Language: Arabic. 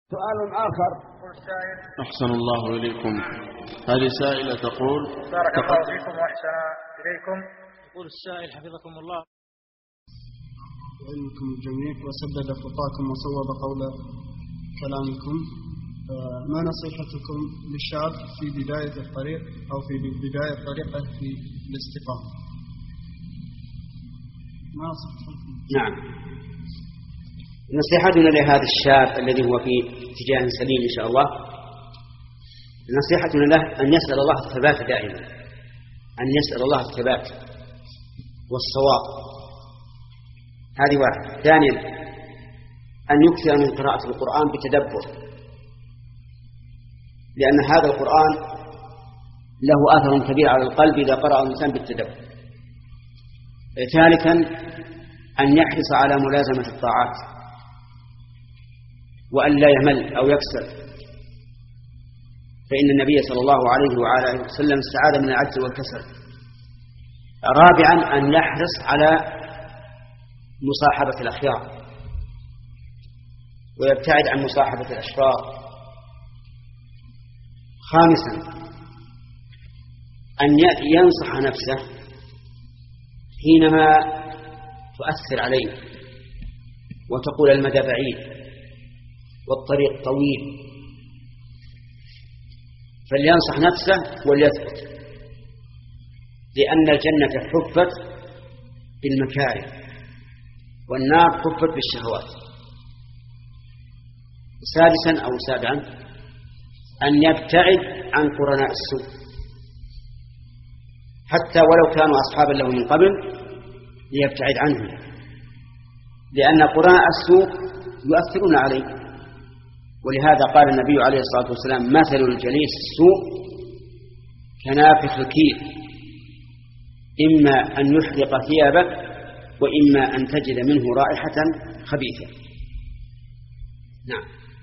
سؤال آخر. أحسن الله إليكم. هذه سائلة تقول: بارك الله فيكم وأحسن إليكم. يقول السائل حفظكم الله: علمكم الجميع وسدد خطاكم وصوب قول كلامكم، ما نصيحتكم للشاب في بداية الطريق أو في بداية طريقه في الاستقامة؟ ما نصيحتكم؟ نعم، نصيحتنا لهذا الشاب الذي هو في اتجاه سليم إن شاء الله، نصيحتنا له أن يسأل الله الثبات دائما، أن يسأل الله الثبات والصواب، هذه واحد. ثانيا أن يكثر من قراءة القرآن بتدبر، لأن هذا القرآن له أثر كبير على القلب إذا قرأ الإنسان بالتدبر. ثالثا أن يحرص على ملازمة الطاعات وأن لا يمل أو يكسل، فإن النبي صلى الله عليه وآله وسلم استعاذ من العجز والكسل. رابعا أن يحرص على مصاحبة الأخيار ويبتعد عن مصاحبة الأشرار. خامسا أن ينصح نفسه حينما تؤثر عليه وتقول المدى بعيد والطريق طويل، فلينصح نفسه وليثبت، لأن الجنة حفت بالمكاره والنار حفت بالشهوات. سادسا أو سابعا أن يبتعد عن قرناء السوء حتى ولو كانوا أصحابا له من قبل، ليبتعد عنهم، لأن قرناء السوء يؤثرون عليه. ولهذا قال النبي عليه الصلاة والسلام: مثل الجليس السوء كنافخ الكير، إما أن يحرق ثيابك وإما أن تجد منه رائحة خبيثة. نعم.